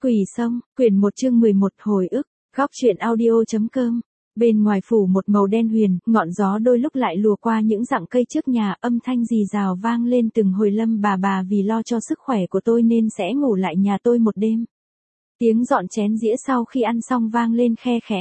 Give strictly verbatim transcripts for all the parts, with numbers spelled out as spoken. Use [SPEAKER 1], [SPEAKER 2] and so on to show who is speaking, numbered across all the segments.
[SPEAKER 1] Quỷ Sông, quyển một chương mười một hồi ức, góc truyện audio.com. Bên ngoài phủ một màu đen huyền, ngọn gió đôi lúc lại lùa qua những rặng cây trước nhà, âm thanh rì rào vang lên từng hồi. Lâm bà bà vì lo cho sức khỏe của tôi nên sẽ ngủ lại nhà tôi một đêm. Tiếng dọn chén dĩa sau khi ăn xong vang lên khe khẽ.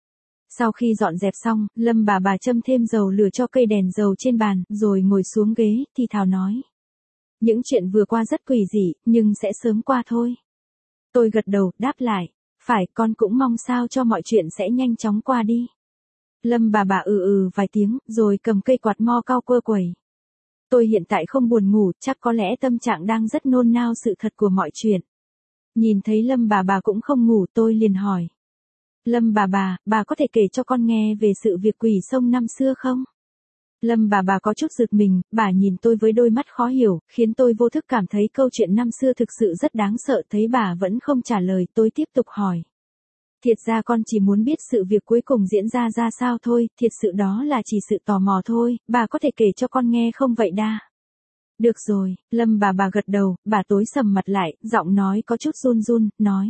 [SPEAKER 1] Sau khi dọn dẹp xong, Lâm bà bà châm thêm dầu lửa cho cây đèn dầu trên bàn, rồi ngồi xuống ghế, thì thào nói. Những chuyện vừa qua rất quỷ dị, nhưng sẽ sớm qua thôi. Tôi gật đầu, đáp lại. Phải, con cũng mong sao cho mọi chuyện sẽ nhanh chóng qua đi. Lâm bà bà ừ ừ vài tiếng, rồi cầm cây quạt mo cao quơ quẩy. Tôi hiện tại không buồn ngủ, chắc có lẽ tâm trạng đang rất nôn nao sự thật của mọi chuyện. Nhìn thấy Lâm bà bà cũng không ngủ, tôi liền hỏi. Lâm bà bà, bà có thể kể cho con nghe về sự việc Quỷ Sông năm xưa không? Lâm bà bà có chút giật mình, bà nhìn tôi với đôi mắt khó hiểu, khiến tôi vô thức cảm thấy câu chuyện năm xưa thực sự rất đáng sợ. Thấy bà vẫn không trả lời, tôi tiếp tục hỏi. Thiệt ra con chỉ muốn biết sự việc cuối cùng diễn ra ra sao thôi, thiệt sự đó là chỉ sự tò mò thôi, bà có thể kể cho con nghe không vậy đa? Được rồi, Lâm bà bà gật đầu, bà tối sầm mặt lại, giọng nói có chút run run, nói.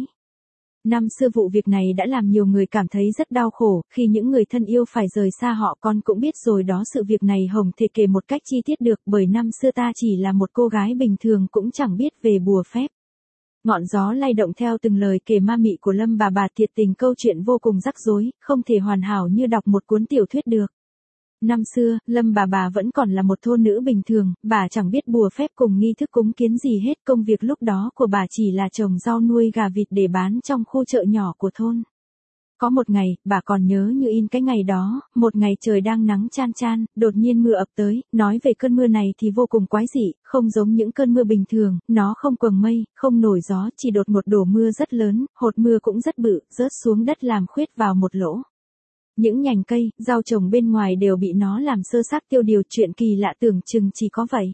[SPEAKER 1] Năm xưa vụ việc này đã làm nhiều người cảm thấy rất đau khổ, khi những người thân yêu phải rời xa họ. Con cũng biết rồi đó, sự việc này Hồng thể kể một cách chi tiết được, bởi năm xưa ta chỉ là một cô gái bình thường cũng chẳng biết về bùa phép. Ngọn gió lay động theo từng lời kể ma mị của Lâm bà bà, thiệt tình câu chuyện vô cùng rắc rối, không thể hoàn hảo như đọc một cuốn tiểu thuyết được. Năm xưa, Lâm bà bà vẫn còn là một thôn nữ bình thường, bà chẳng biết bùa phép cùng nghi thức cúng kiến gì hết. Công việc lúc đó của bà chỉ là trồng rau nuôi gà vịt để bán trong khu chợ nhỏ của thôn. Có một ngày, bà còn nhớ như in cái ngày đó, một ngày trời đang nắng chan chan, đột nhiên mưa ập tới. Nói về cơn mưa này thì vô cùng quái dị, không giống những cơn mưa bình thường, nó không quầng mây, không nổi gió, chỉ đột ngột đổ mưa rất lớn, hột mưa cũng rất bự, rớt xuống đất làm khuyết vào một lỗ. Những nhành cây, rau trồng bên ngoài đều bị nó làm sơ xác tiêu điều. Chuyện kỳ lạ tưởng chừng chỉ có vậy.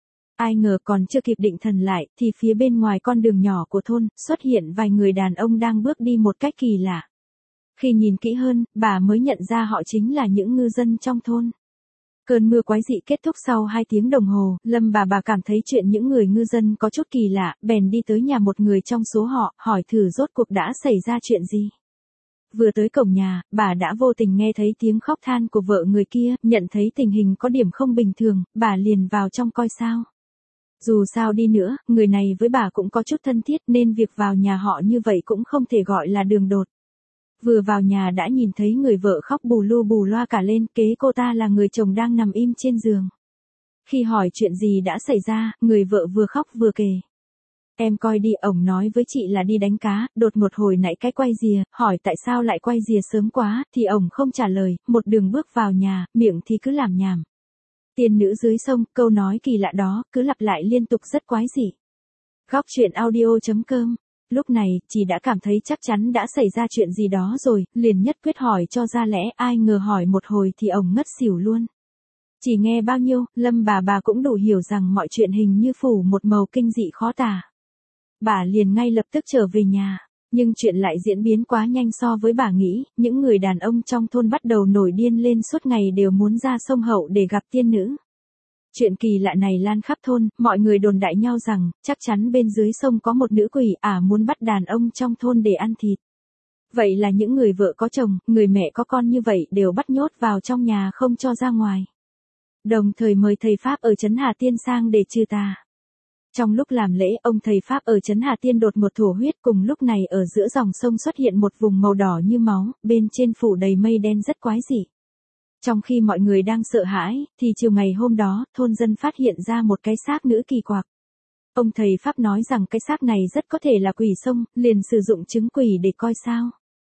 [SPEAKER 1] Ai ngờ còn chưa kịp định thần lại, thì phía bên ngoài con đường nhỏ của thôn, xuất hiện vài người đàn ông đang bước đi một cách kỳ lạ. Khi nhìn kỹ hơn, bà mới nhận ra họ chính là những ngư dân trong thôn. Cơn mưa quái dị kết thúc sau hai tiếng đồng hồ, Lâm bà bà cảm thấy chuyện những người ngư dân có chút kỳ lạ, bèn đi tới nhà một người trong số họ, hỏi thử rốt cuộc đã xảy ra chuyện gì. Vừa tới cổng nhà, bà đã vô tình nghe thấy tiếng khóc than của vợ người kia, nhận thấy tình hình có điểm không bình thường, bà liền vào trong coi sao. Dù sao đi nữa, người này với bà cũng có chút thân thiết nên việc vào nhà họ như vậy cũng không thể gọi là đường đột. Vừa vào nhà đã nhìn thấy người vợ khóc bù lu bù loa cả lên, kế cô ta là người chồng đang nằm im trên giường. Khi hỏi chuyện gì đã xảy ra, người vợ vừa khóc vừa kể. Em coi đi, ổng nói với chị là đi đánh cá, đột ngột hồi nãy cái quay rìa, hỏi tại sao lại quay rìa sớm quá, thì ổng không trả lời, một đường bước vào nhà, miệng thì cứ làm nhảm. Tiên nữ dưới sông, câu nói kỳ lạ đó, cứ lặp lại liên tục rất quái dị. Góc truyện audio.com. Lúc này, chị đã cảm thấy chắc chắn đã xảy ra chuyện gì đó rồi, liền nhất quyết hỏi cho ra lẽ, ai ngờ hỏi một hồi thì ổng ngất xỉu luôn. Chỉ nghe bao nhiêu, Lâm bà bà cũng đủ hiểu rằng mọi chuyện hình như phủ một màu kinh dị khó tả. Bà liền ngay lập tức trở về nhà, nhưng chuyện lại diễn biến quá nhanh so với bà nghĩ. Những người đàn ông trong thôn bắt đầu nổi điên lên, suốt ngày đều muốn ra sông Hậu để gặp tiên nữ. Chuyện kỳ lạ này lan khắp thôn, mọi người đồn đại nhau rằng, chắc chắn bên dưới sông có một nữ quỷ ả muốn bắt đàn ông trong thôn để ăn thịt. Vậy là những người vợ có chồng, người mẹ có con như vậy đều bắt nhốt vào trong nhà không cho ra ngoài. Đồng thời mời thầy Pháp ở trấn Hà Tiên sang để trừ tà. Trong lúc làm lễ, ông thầy Pháp ở trấn Hà Tiên đột ngột thổ huyết. Cùng lúc này ở giữa dòng sông xuất hiện một vùng màu đỏ như máu, bên trên phủ đầy mây đen rất quái dị. Trong khi mọi người đang sợ hãi, thì chiều ngày hôm đó, thôn dân phát hiện ra một cái xác nữ kỳ quặc. Ông thầy Pháp nói rằng cái xác này rất có thể là quỷ sông, liền sử dụng trứng quỷ để coi sao.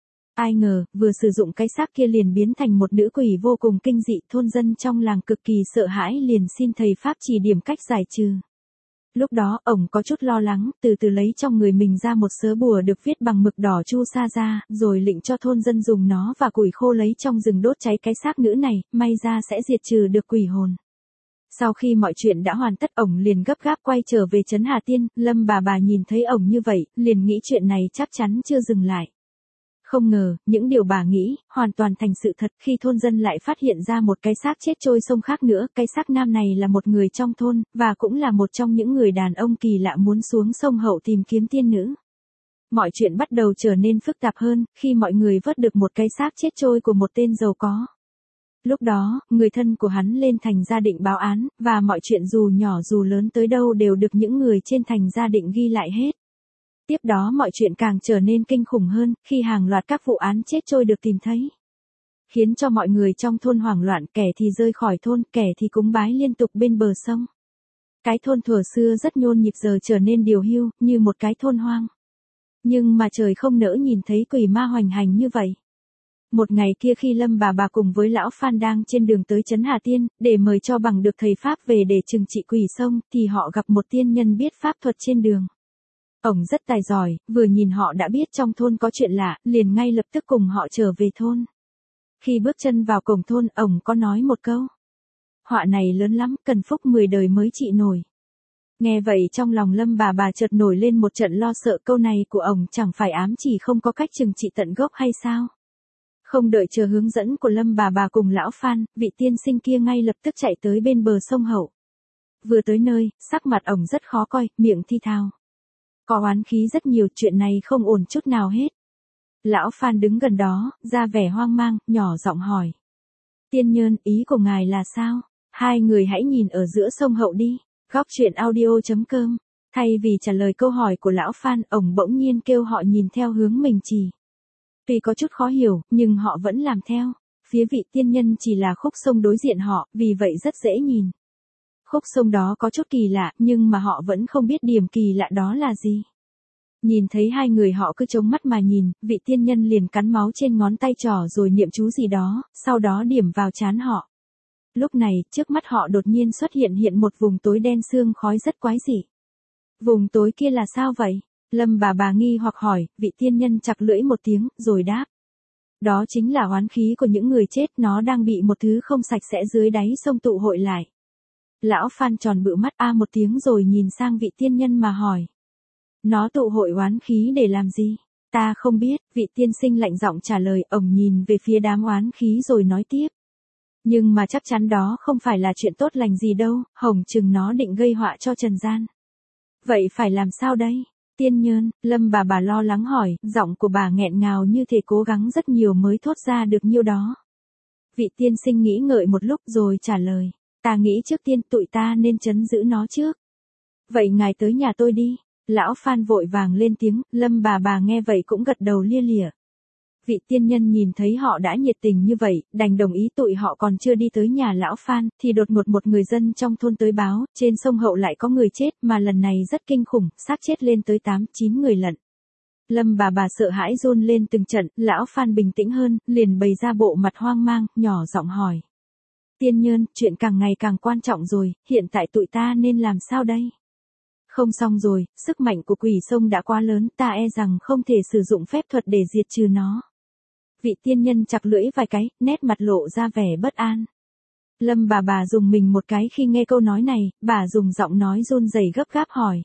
[SPEAKER 1] Ai ngờ, vừa sử dụng cái xác kia liền biến thành một nữ quỷ vô cùng kinh dị. Thôn dân trong làng cực kỳ sợ hãi, liền xin thầy Pháp chỉ điểm cách giải trừ. Lúc đó, ổng có chút lo lắng, từ từ lấy trong người mình ra một sớ bùa được viết bằng mực đỏ chu sa ra, rồi lệnh cho thôn dân dùng nó và củi khô lấy trong rừng đốt cháy cái xác nữ này, may ra sẽ diệt trừ được quỷ hồn. Sau khi mọi chuyện đã hoàn tất, ổng liền gấp gáp quay trở về trấn Hà Tiên. Lâm bà bà nhìn thấy ổng như vậy, liền nghĩ chuyện này chắc chắn chưa dừng lại. Không ngờ, những điều bà nghĩ, hoàn toàn thành sự thật khi thôn dân lại phát hiện ra một cái xác chết trôi sông khác nữa. Cái xác nam này là một người trong thôn, và cũng là một trong những người đàn ông kỳ lạ muốn xuống sông Hậu tìm kiếm tiên nữ. mọi chuyện bắt đầu trở nên phức tạp hơn, khi mọi người vớt được một cái xác chết trôi của một tên giàu có. Lúc đó, người thân của hắn lên thành gia định báo án, và mọi chuyện dù nhỏ dù lớn tới đâu đều được những người trên thành gia định ghi lại hết. Tiếp đó mọi chuyện càng trở nên kinh khủng hơn, khi hàng loạt các vụ án chết trôi được tìm thấy. Khiến cho mọi người trong thôn hoảng loạn, kẻ thì rơi khỏi thôn, kẻ thì cúng bái liên tục bên bờ sông. Cái thôn thuở xưa rất nhộn nhịp giờ trở nên điều hưu, như một cái thôn hoang. Nhưng mà trời không nỡ nhìn thấy quỷ ma hoành hành như vậy. Một ngày kia khi Lâm bà bà cùng với lão Phan đang trên đường tới trấn Hà Tiên, để mời cho bằng được thầy Pháp về để trừng trị quỷ sông, thì họ gặp một tiên nhân biết pháp thuật trên đường. Ổng rất tài giỏi, vừa nhìn họ đã biết trong thôn có chuyện lạ, liền ngay lập tức cùng họ trở về thôn. Khi bước chân vào cổng thôn, ổng có nói một câu. Họa này lớn lắm, cần phúc mười đời mới trị nổi. Nghe vậy trong lòng Lâm bà bà chợt nổi lên một trận lo sợ, câu này của ổng chẳng phải ám chỉ không có cách trừng trị tận gốc hay sao? Không đợi chờ hướng dẫn của Lâm bà bà cùng lão Phan, vị tiên sinh kia ngay lập tức chạy tới bên bờ sông Hậu. Vừa tới nơi, sắc mặt ổng rất khó coi, miệng thi thào. Có oán khí rất nhiều, chuyện này không ổn chút nào hết. Lão Phan đứng gần đó, ra vẻ hoang mang, nhỏ giọng hỏi. Tiên nhân, ý của ngài là sao? Hai người hãy nhìn ở giữa sông Hậu đi. Góc truyện audio chấm com. Thay vì trả lời câu hỏi của lão Phan, ổng bỗng nhiên kêu họ nhìn theo hướng mình chỉ. Tuy có chút khó hiểu, nhưng họ vẫn làm theo. Phía vị tiên nhân chỉ là khúc sông đối diện họ, vì vậy rất dễ nhìn. Khúc sông đó có chút kỳ lạ, nhưng mà họ vẫn không biết điểm kỳ lạ đó là gì. Nhìn thấy hai người họ cứ chống mắt mà nhìn, vị tiên nhân liền cắn máu trên ngón tay trỏ rồi niệm chú gì đó, sau đó điểm vào trán họ. Lúc này, trước mắt họ đột nhiên xuất hiện hiện một vùng tối đen sương khói rất quái dị. Vùng tối kia là sao vậy? Lâm bà bà nghi hoặc hỏi, vị tiên nhân chặt lưỡi một tiếng, rồi đáp. Đó chính là oán khí của những người chết, nó đang bị một thứ không sạch sẽ dưới đáy sông tụ hội lại. Lão Phan tròn bự mắt a một tiếng rồi nhìn sang vị tiên nhân mà hỏi. Nó tụ hội oán khí để làm gì? Ta không biết, vị tiên sinh lạnh giọng trả lời, ổng nhìn về phía đám oán khí rồi nói tiếp. Nhưng mà chắc chắn đó không phải là chuyện tốt lành gì đâu, hồng chừng nó định gây họa cho trần gian. Vậy phải làm sao đây? Tiên nhân, Lâm bà bà lo lắng hỏi, giọng của bà nghẹn ngào như thể cố gắng rất nhiều mới thốt ra được nhiêu đó. Vị tiên sinh nghĩ ngợi một lúc rồi trả lời, ta nghĩ trước tiên tụi ta nên trấn giữ nó trước. Vậy ngài tới nhà tôi đi. Lão Phan vội vàng lên tiếng, Lâm bà bà nghe vậy cũng gật đầu lia lịa. Vị tiên nhân nhìn thấy họ đã nhiệt tình như vậy, đành đồng ý. Tụi họ còn chưa đi tới nhà lão Phan, thì đột ngột một người dân trong thôn tới báo, trên sông Hậu lại có người chết, mà lần này rất kinh khủng, xác chết lên tới tám, chín người lận. Lâm bà bà sợ hãi run lên từng trận, lão Phan bình tĩnh hơn, liền bày ra bộ mặt hoang mang, nhỏ giọng hỏi. Tiên nhân, chuyện càng ngày càng quan trọng rồi, hiện tại tụi ta nên làm sao đây? Không xong rồi, sức mạnh của quỷ sông đã quá lớn, ta e rằng không thể sử dụng phép thuật để diệt trừ nó. Vị tiên nhân chặt lưỡi vài cái, nét mặt lộ ra vẻ bất an. Lâm bà bà dùng mình một cái khi nghe câu nói này, bà dùng giọng nói run rẩy gấp gáp hỏi.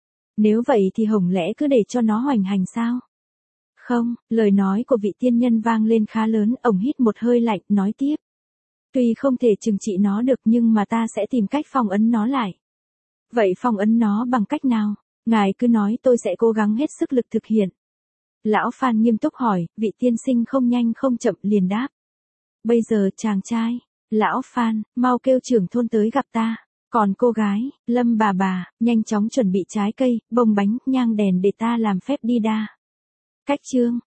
[SPEAKER 1] Nếu vậy thì hổng lẽ cứ để cho nó hoành hành sao? Không, lời nói của vị tiên nhân vang lên khá lớn, ổng hít một hơi lạnh, nói tiếp. Tuy không thể trừng trị nó được nhưng mà ta sẽ tìm cách phong ấn nó lại. Vậy phong ấn nó bằng cách nào? Ngài cứ nói, tôi sẽ cố gắng hết sức lực thực hiện. Lão Phan nghiêm túc hỏi, vị tiên sinh không nhanh không chậm liền đáp. Bây giờ chàng trai, lão Phan, mau kêu trưởng thôn tới gặp ta. Còn cô gái, Lâm bà bà, nhanh chóng chuẩn bị trái cây, bông bánh, nhang đèn để ta làm phép đi đa. Cách chương.